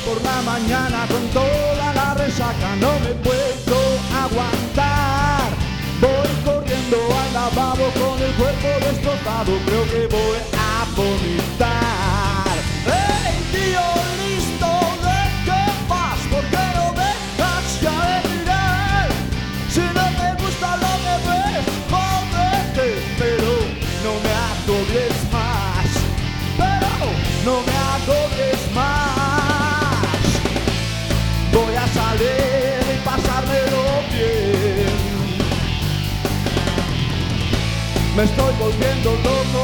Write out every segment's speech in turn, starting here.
por la mañana con toda la resaca, no me puedo aguantar. Voy corriendo al lavabo con el cuerpo destrozado, creo que voy a vomitar. ¡Hey, tío, listo! ¿De qué vas? ¿Por qué no dejas ya de mirar? Si no te gusta lo que ves, jódete, pero no me agobies más. Pero no me agobies más. Voy a salir y pasármelo bien. Me estoy volviendo loco.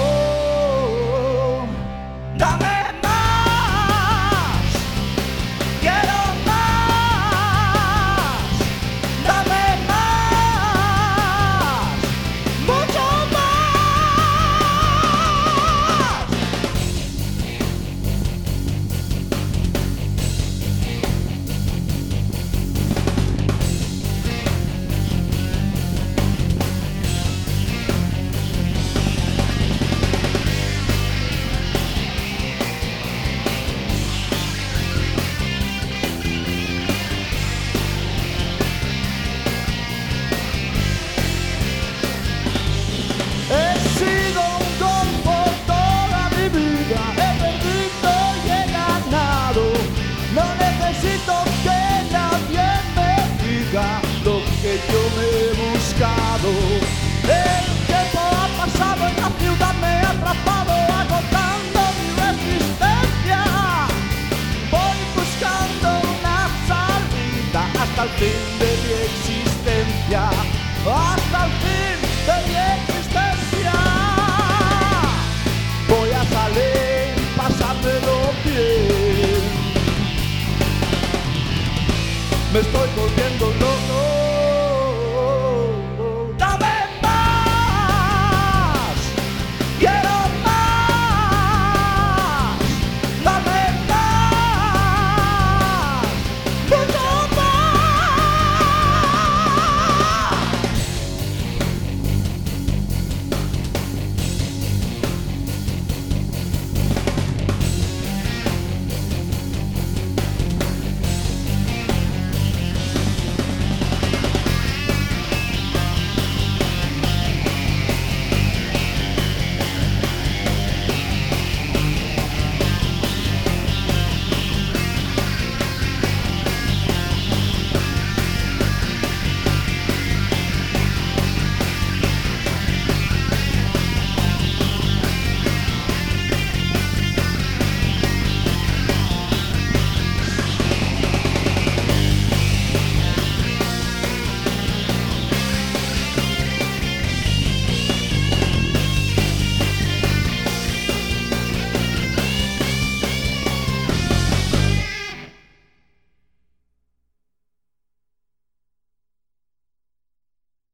Dame más. Quiero más. Dame más. Mucho más. He sido un golfo toda mi vida, he perdido y he ganado. No necesito que nadie me diga lo que yo me he buscado. El tiempo ha pasado en la ciudad, me ha atrapado agotando mi resistencia. Voy buscando una salida hasta el fin de mi existencia. Hasta el fin de mi existencia. Voy a salir y pasármelo bien. Me estoy volviendo loco.